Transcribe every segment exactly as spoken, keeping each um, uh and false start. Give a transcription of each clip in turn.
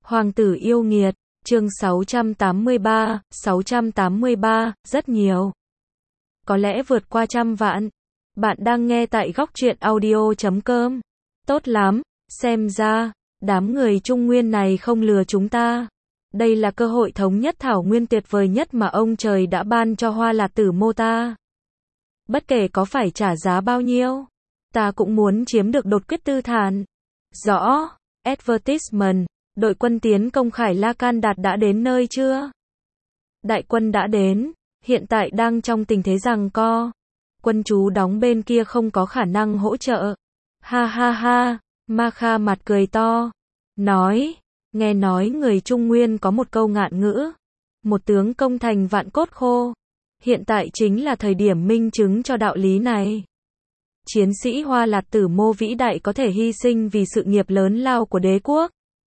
Hoàng tử yêu nghiệt, chương sáu trăm tám mươi ba, sáu trăm tám mươi ba, rất nhiều. Có lẽ vượt qua trăm vạn. Bạn đang nghe tại góc truyện audio chấm com. Tốt lắm, xem ra, đám người Trung Nguyên này không lừa chúng ta. Đây là cơ hội thống nhất thảo nguyên tuyệt vời nhất mà ông trời đã ban cho Hoa Lạt Tử Mô ta. Bất kể có phải trả giá bao nhiêu, ta cũng muốn chiếm được đột quyết tư thản. Rõ, advertisement, đội quân tiến công Khải La Can Đạt đã đến nơi chưa? Đại quân đã đến, hiện tại đang trong tình thế giằng co. Quân chú đóng bên kia không có khả năng hỗ trợ. Ha ha ha, Ma Kha mặt cười to, nói, nghe nói người Trung Nguyên có một câu ngạn ngữ, một tướng công thành vạn cốt khô. Hiện tại chính là thời điểm minh chứng cho đạo lý này. Chiến sĩ Hoa Lạt Tử Mô vĩ đại có thể hy sinh vì sự nghiệp lớn lao của đế quốc.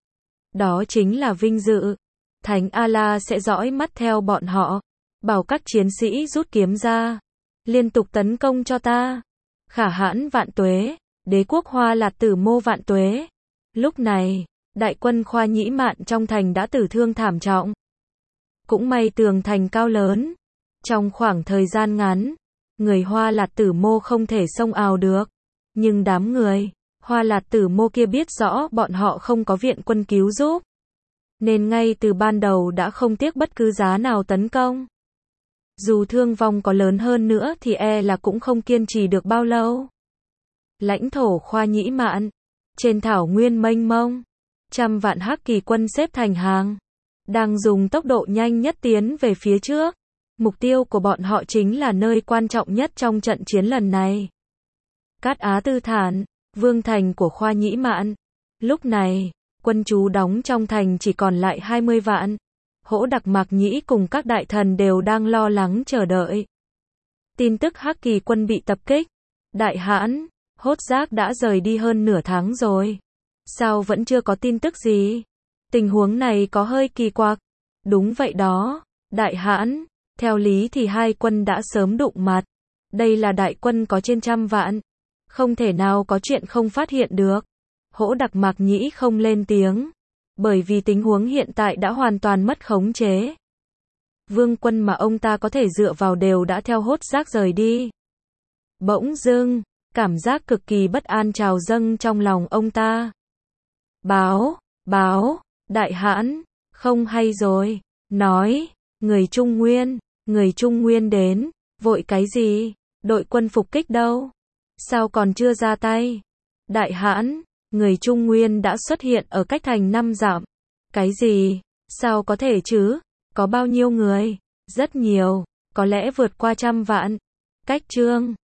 Đó chính là vinh dự. Thánh A-la sẽ dõi mắt theo bọn họ, bảo các chiến sĩ rút kiếm ra, liên tục tấn công cho ta. Khả hãn vạn tuế, đế quốc Hoa Lạt Tử Mô vạn tuế. Lúc này, đại quân Khoa Nhĩ Mạn trong thành đã tử thương thảm trọng. Cũng may tường thành cao lớn. Trong khoảng thời gian ngắn, người Hoa Lạt Tử Mô không thể xông ào được. Nhưng đám người Hoa Lạt Tử Mô kia biết rõ bọn họ không có viện quân cứu giúp, nên ngay từ ban đầu đã không tiếc bất cứ giá nào tấn công. Dù thương vong có lớn hơn nữa thì e là cũng không kiên trì được bao lâu. Lãnh thổ Khoa Nhĩ Mạn, trên thảo nguyên mênh mông, trăm vạn Hắc Kỳ quân xếp thành hàng, đang dùng tốc độ nhanh nhất tiến về phía trước. Mục tiêu của bọn họ chính là nơi quan trọng nhất trong trận chiến lần này. Cát Á Tư Thản, vương thành của Khoa Nhĩ Mạn. Lúc này, quân chú đóng trong thành chỉ còn lại hai mươi vạn. Hỗ Đặc Mạc Nhĩ cùng các đại thần đều đang lo lắng chờ đợi. Tin tức Hắc Kỳ quân bị tập kích. Đại hãn, Hốt Giác đã rời đi hơn nửa tháng rồi. Sao vẫn chưa có tin tức gì? Tình huống này có hơi kỳ quặc. Đúng vậy đó, đại hãn. Theo lý thì hai quân đã sớm đụng mặt. Đây là đại quân có trên trăm vạn. Không thể nào có chuyện không phát hiện được. Hỗ Đặc Mạc Nhĩ không lên tiếng. Bởi vì tình huống hiện tại đã hoàn toàn mất khống chế. Vương quân mà ông ta có thể dựa vào đều đã theo Hốt Giác rời đi. Bỗng dưng, cảm giác cực kỳ bất an trào dâng trong lòng ông ta. Báo, báo, đại hãn, không hay rồi. Nói, người Trung Nguyên, người Trung Nguyên đến. Vội cái gì? Đội quân phục kích đâu? Sao còn chưa ra tay? Đại hãn, người Trung Nguyên đã xuất hiện ở cách thành năm dặm. Cái gì? Sao có thể chứ? Có bao nhiêu người? Rất nhiều, có lẽ vượt qua trăm vạn. Cách chương